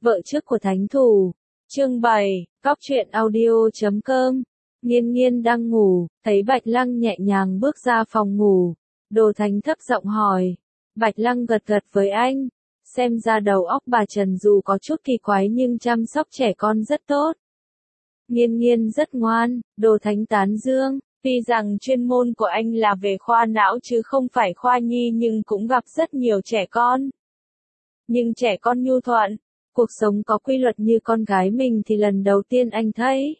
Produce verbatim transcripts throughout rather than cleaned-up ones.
Vợ trước của thánh thủ. Chương bảy, cóc truyện audio chấm com. Nghiên nghiên đang ngủ, thấy Bạch Lăng nhẹ nhàng bước ra phòng ngủ. Đồ Thánh thấp giọng hỏi. Bạch Lăng gật gật với anh. Xem ra đầu óc bà Trần dù có chút kỳ quái nhưng chăm sóc trẻ con rất tốt. Nghiên nghiên rất ngoan, Đồ Thánh tán dương. Tuy rằng chuyên môn của anh là về khoa não chứ không phải khoa nhi nhưng cũng gặp rất nhiều trẻ con. Nhưng trẻ con nhu thuận, cuộc sống có quy luật như con gái mình thì lần đầu tiên anh thấy.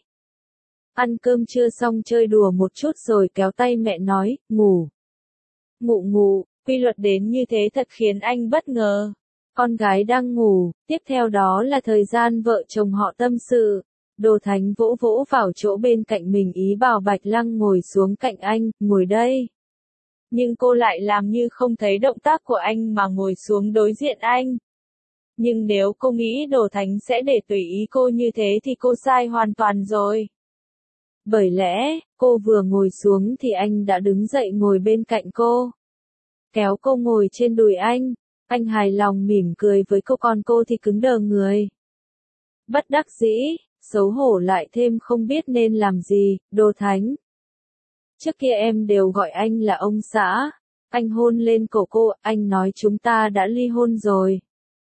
Ăn cơm trưa xong chơi đùa một chút rồi kéo tay mẹ nói, ngủ. Ngủ ngủ, quy luật đến như thế thật khiến anh bất ngờ. Con gái đang ngủ, tiếp theo đó là thời gian vợ chồng họ tâm sự. Đồ Thánh vỗ vỗ vào chỗ bên cạnh mình ý bảo Bạch Lăng ngồi xuống cạnh anh, ngồi đây. Nhưng cô lại làm như không thấy động tác của anh mà ngồi xuống đối diện anh. Nhưng nếu cô nghĩ Đồ Thánh sẽ để tùy ý cô như thế thì cô sai hoàn toàn rồi. Bởi lẽ, cô vừa ngồi xuống thì anh đã đứng dậy ngồi bên cạnh cô. Kéo cô ngồi trên đùi anh, anh hài lòng mỉm cười với cô còn cô thì cứng đờ người. Bất đắc dĩ, xấu hổ lại thêm không biết nên làm gì, Đồ Thánh. Trước kia em đều gọi anh là ông xã. Anh hôn lên cổ cô, anh nói chúng ta đã ly hôn rồi.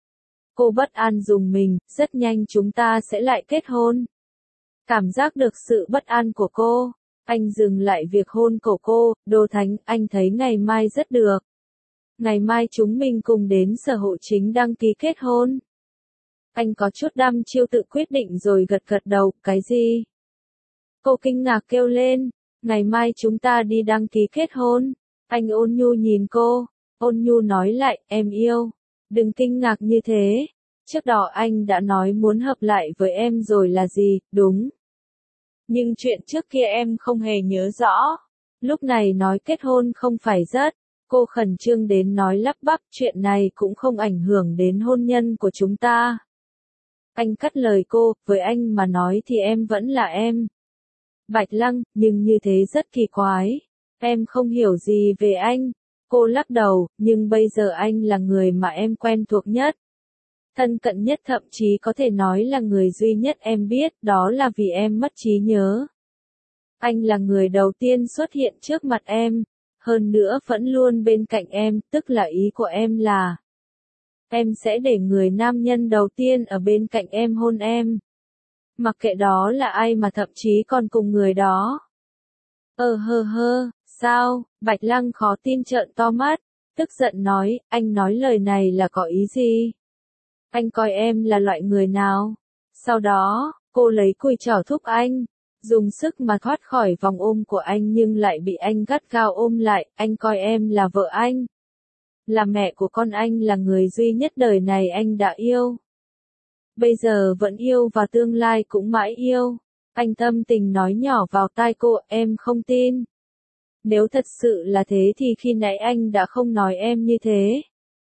Cô bất an dùng mình, rất nhanh chúng ta sẽ lại kết hôn. Cảm giác được sự bất an của cô, anh dừng lại việc hôn cổ cô, Đồ Thánh, anh thấy ngày mai rất được. Ngày mai chúng mình cùng đến sở hộ chính đăng ký kết hôn. Anh có chút đăm chiêu tự quyết định rồi gật gật đầu, cái gì? Cô kinh ngạc kêu lên, ngày mai chúng ta đi đăng ký kết hôn. Anh ôn nhu nhìn cô, ôn nhu nói lại, em yêu. Đừng kinh ngạc như thế. Trước đó anh đã nói muốn hợp lại với em rồi là gì, đúng. Nhưng chuyện trước kia em không hề nhớ rõ. Lúc này nói kết hôn không phải rất. Cô khẩn trương đến nói lắp bắp, chuyện này cũng không ảnh hưởng đến hôn nhân của chúng ta. Anh cắt lời cô, với anh mà nói thì em vẫn là em. Bạch Lăng, nhưng như thế rất kỳ quái. Em không hiểu gì về anh. Cô lắc đầu, nhưng bây giờ anh là người mà em quen thuộc nhất. Thân cận nhất, thậm chí có thể nói là người duy nhất em biết, đó là vì em mất trí nhớ. Anh là người đầu tiên xuất hiện trước mặt em, hơn nữa vẫn luôn bên cạnh em, tức là ý của em là em sẽ để người nam nhân đầu tiên ở bên cạnh em hôn em. Mặc kệ đó là ai mà thậm chí còn cùng người đó. Ờ hơ hơ, sao? Bạch Lăng khó tin trợn to mắt, tức giận nói, anh nói lời này là có ý gì? Anh coi em là loại người nào? Sau đó, cô lấy cùi chỏ thúc anh, dùng sức mà thoát khỏi vòng ôm của anh nhưng lại bị anh gắt gao ôm lại, anh coi em là vợ anh. Là mẹ của con anh, là người duy nhất đời này anh đã yêu. Bây giờ vẫn yêu và tương lai cũng mãi yêu. Anh thâm tình nói nhỏ vào tai cô, em không tin. Nếu thật sự là thế thì khi nãy anh đã không nói em như thế.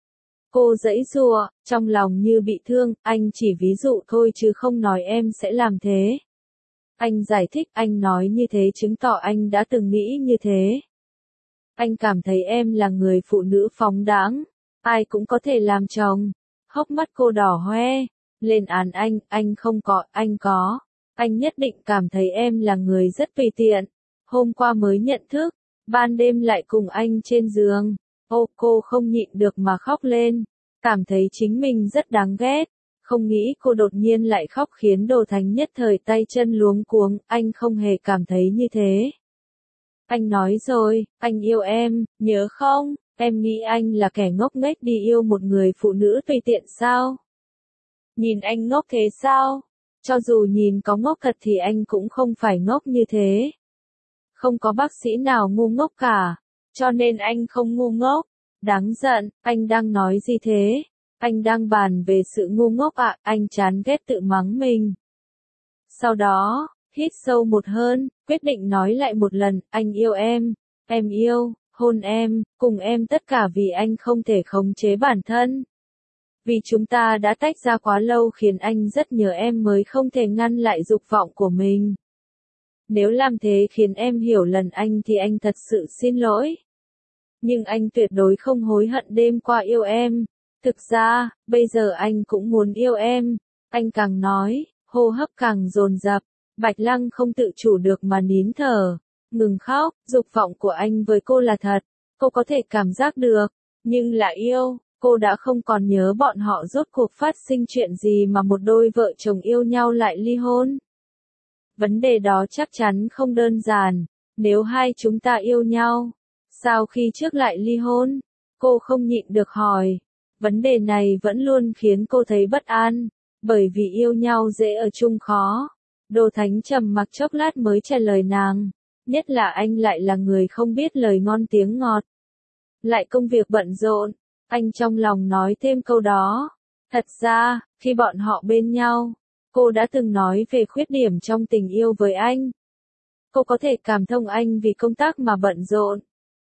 Cô giãy giụa, trong lòng như bị thương, anh chỉ ví dụ thôi chứ không nói em sẽ làm thế. Anh giải thích, anh nói như thế chứng tỏ anh đã từng nghĩ như thế. Anh cảm thấy em là người phụ nữ phóng đãng, ai cũng có thể làm chồng. Hốc mắt cô đỏ hoe, lên án anh, anh không có, anh có. Anh nhất định cảm thấy em là người rất tùy tiện. Hôm qua mới nhận thức, ban đêm lại cùng anh trên giường. Ô, cô không nhịn được mà khóc lên, cảm thấy chính mình rất đáng ghét. Không nghĩ cô đột nhiên lại khóc khiến Đồ Thánh nhất thời tay chân luống cuống, anh không hề cảm thấy như thế. Anh nói rồi, anh yêu em, nhớ không, em nghĩ anh là kẻ ngốc nghếch đi yêu một người phụ nữ tùy tiện sao? Nhìn anh ngốc thế sao? Cho dù nhìn có ngốc thật thì anh cũng không phải ngốc như thế. Không có bác sĩ nào ngu ngốc cả, cho nên anh không ngu ngốc. Đáng giận, anh đang nói gì thế? Anh đang bàn về sự ngu ngốc ạ, à, anh chán ghét tự mắng mình. Sau đó, hít sâu một hơn, quyết định nói lại một lần, anh yêu em, em yêu, hôn em, cùng em tất cả vì anh không thể khống chế bản thân. Vì chúng ta đã tách ra quá lâu khiến anh rất nhớ em mới không thể ngăn lại dục vọng của mình. Nếu làm thế khiến em hiểu lầm anh thì anh thật sự xin lỗi. Nhưng anh tuyệt đối không hối hận đêm qua yêu em. Thực ra, bây giờ anh cũng muốn yêu em. Anh càng nói, hô hấp càng dồn dập, Bạch Lăng không tự chủ được mà nín thở, ngừng khóc, dục vọng của anh với cô là thật, cô có thể cảm giác được, nhưng là yêu, cô đã không còn nhớ bọn họ rốt cuộc phát sinh chuyện gì mà một đôi vợ chồng yêu nhau lại ly hôn. Vấn đề đó chắc chắn không đơn giản, nếu hai chúng ta yêu nhau, sao khi trước lại ly hôn? Cô không nhịn được hỏi. Vấn đề này vẫn luôn khiến cô thấy bất an, bởi vì yêu nhau dễ ở chung khó. Đồ Thánh trầm mặc chốc lát mới trả lời nàng, nhất là anh lại là người không biết lời ngon tiếng ngọt. Lại công việc bận rộn, anh trong lòng nói thêm câu đó. Thật ra, khi bọn họ bên nhau, cô đã từng nói về khuyết điểm trong tình yêu với anh. Cô có thể cảm thông anh vì công tác mà bận rộn.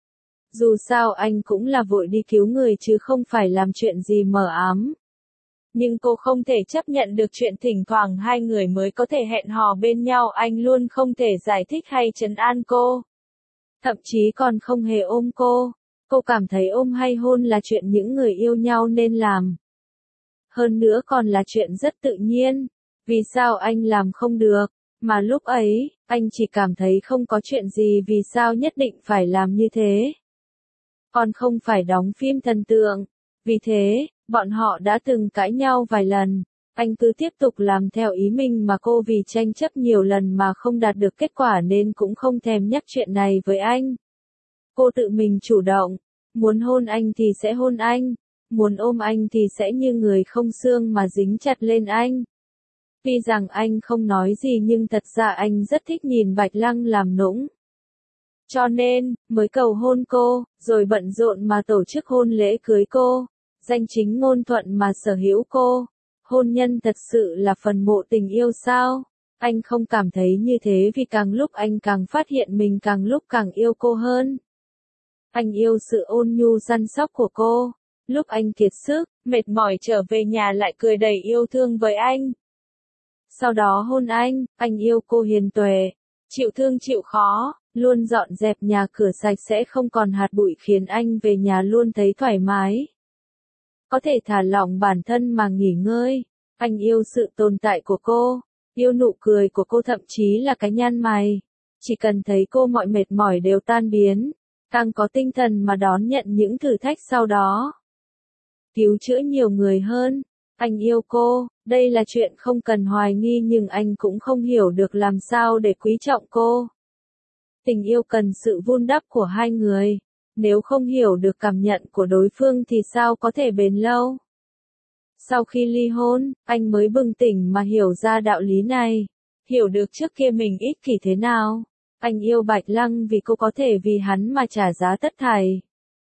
Dù sao anh cũng là vội đi cứu người chứ không phải làm chuyện gì mờ ám. Nhưng cô không thể chấp nhận được chuyện thỉnh thoảng hai người mới có thể hẹn hò bên nhau, anh luôn không thể giải thích hay trấn an cô. Thậm chí còn không hề ôm cô. Cô cảm thấy ôm hay hôn là chuyện những người yêu nhau nên làm. Hơn nữa còn là chuyện rất tự nhiên. Vì sao anh làm không được? Mà lúc ấy, anh chỉ cảm thấy không có chuyện gì, vì sao nhất định phải làm như thế. Còn không phải đóng phim thần tượng. Vì thế, bọn họ đã từng cãi nhau vài lần. Anh cứ tiếp tục làm theo ý mình mà cô vì tranh chấp nhiều lần mà không đạt được kết quả nên cũng không thèm nhắc chuyện này với anh. Cô tự mình chủ động. Muốn hôn anh thì sẽ hôn anh. Muốn ôm anh thì sẽ như người không xương mà dính chặt lên anh. Tuy rằng anh không nói gì nhưng thật ra anh rất thích nhìn Bạch Lăng làm nũng. Cho nên, mới cầu hôn cô, rồi bận rộn mà tổ chức hôn lễ cưới cô, danh chính ngôn thuận mà sở hữu cô. Hôn nhân thật sự là phần mộ tình yêu sao? Anh không cảm thấy như thế vì càng lúc anh càng phát hiện mình càng lúc càng yêu cô hơn. Anh yêu sự ôn nhu săn sóc của cô. Lúc anh kiệt sức, mệt mỏi trở về nhà lại cười đầy yêu thương với anh. Sau đó hôn anh, anh yêu cô hiền tuệ, chịu thương chịu khó, luôn dọn dẹp nhà cửa sạch sẽ không còn hạt bụi khiến anh về nhà luôn thấy thoải mái. Có thể thả lỏng bản thân mà nghỉ ngơi. Anh yêu sự tồn tại của cô, yêu nụ cười của cô, thậm chí là cái nhăn mày. Chỉ cần thấy cô mọi mệt mỏi đều tan biến, càng có tinh thần mà đón nhận những thử thách sau đó. Cứu chữa nhiều người hơn. Anh yêu cô, đây là chuyện không cần hoài nghi, nhưng anh cũng không hiểu được làm sao để quý trọng cô. Tình yêu cần sự vun đắp của hai người. Nếu không hiểu được cảm nhận của đối phương thì sao có thể bền lâu? Sau khi ly hôn, anh mới bừng tỉnh mà hiểu ra đạo lý này. Hiểu được trước kia mình ích kỷ thế nào. Anh yêu Bạch Lăng vì cô có thể vì hắn mà trả giá tất thảy.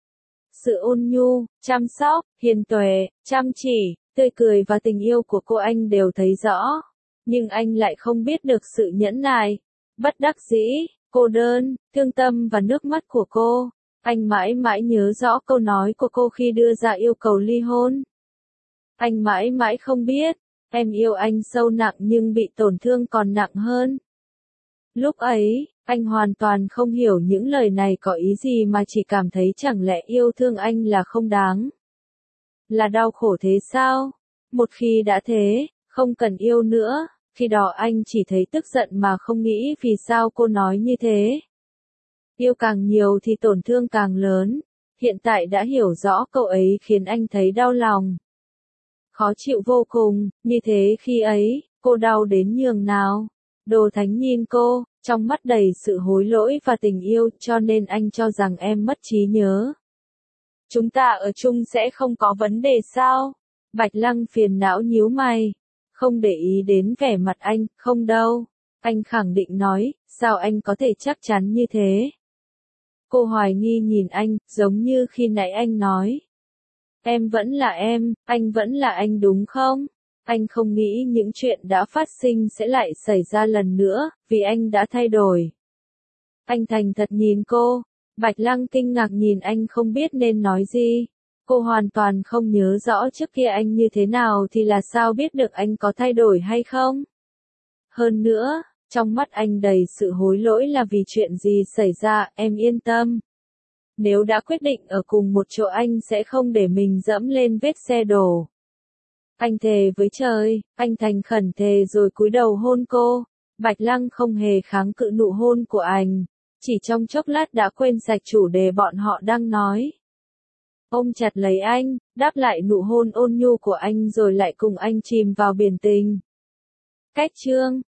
Sự ôn nhu, chăm sóc, hiền tuệ, chăm chỉ, tươi cười và tình yêu của cô anh đều thấy rõ. Nhưng anh lại không biết được sự nhẫn nại, bất đắc dĩ, cô đơn, thương tâm và nước mắt của cô. Anh mãi mãi nhớ rõ câu nói của cô khi đưa ra yêu cầu ly hôn. Anh mãi mãi không biết, em yêu anh sâu nặng nhưng bị tổn thương còn nặng hơn. Lúc ấy, anh hoàn toàn không hiểu những lời này có ý gì mà chỉ cảm thấy chẳng lẽ yêu thương anh là không đáng. Là đau khổ thế sao? Một khi đã thế, không cần yêu nữa, khi đó anh chỉ thấy tức giận mà không nghĩ vì sao cô nói như thế. Yêu càng nhiều thì tổn thương càng lớn. Hiện tại đã hiểu rõ câu ấy khiến anh thấy đau lòng. Khó chịu vô cùng, như thế khi ấy, cô đau đến nhường nào. Đồ Thánh nhìn cô, trong mắt đầy sự hối lỗi và tình yêu, cho nên anh cho rằng em mất trí nhớ. Chúng ta ở chung sẽ không có vấn đề sao? Bạch Lăng phiền não nhíu mày. Không để ý đến vẻ mặt anh, không đâu. Anh khẳng định nói, sao anh có thể chắc chắn như thế? Cô hoài nghi nhìn anh, giống như khi nãy anh nói. Em vẫn là em, anh vẫn là anh đúng không? Anh không nghĩ những chuyện đã phát sinh sẽ lại xảy ra lần nữa, vì anh đã thay đổi. Anh thành thật nhìn cô. Bạch Lăng kinh ngạc nhìn anh không biết nên nói gì. Cô hoàn toàn không nhớ rõ trước kia anh như thế nào thì là sao biết được anh có thay đổi hay không? Hơn nữa, trong mắt anh đầy sự hối lỗi là vì chuyện gì xảy ra, em yên tâm. Nếu đã quyết định ở cùng một chỗ anh sẽ không để mình dẫm lên vết xe đổ. Anh thề với trời, anh thành khẩn thề rồi cúi đầu hôn cô. Bạch Lăng không hề kháng cự nụ hôn của anh, chỉ trong chốc lát đã quên sạch chủ đề bọn họ đang nói. Ôm chặt lấy anh, đáp lại nụ hôn ôn nhu của anh rồi lại cùng anh chìm vào biển tình. Kết chương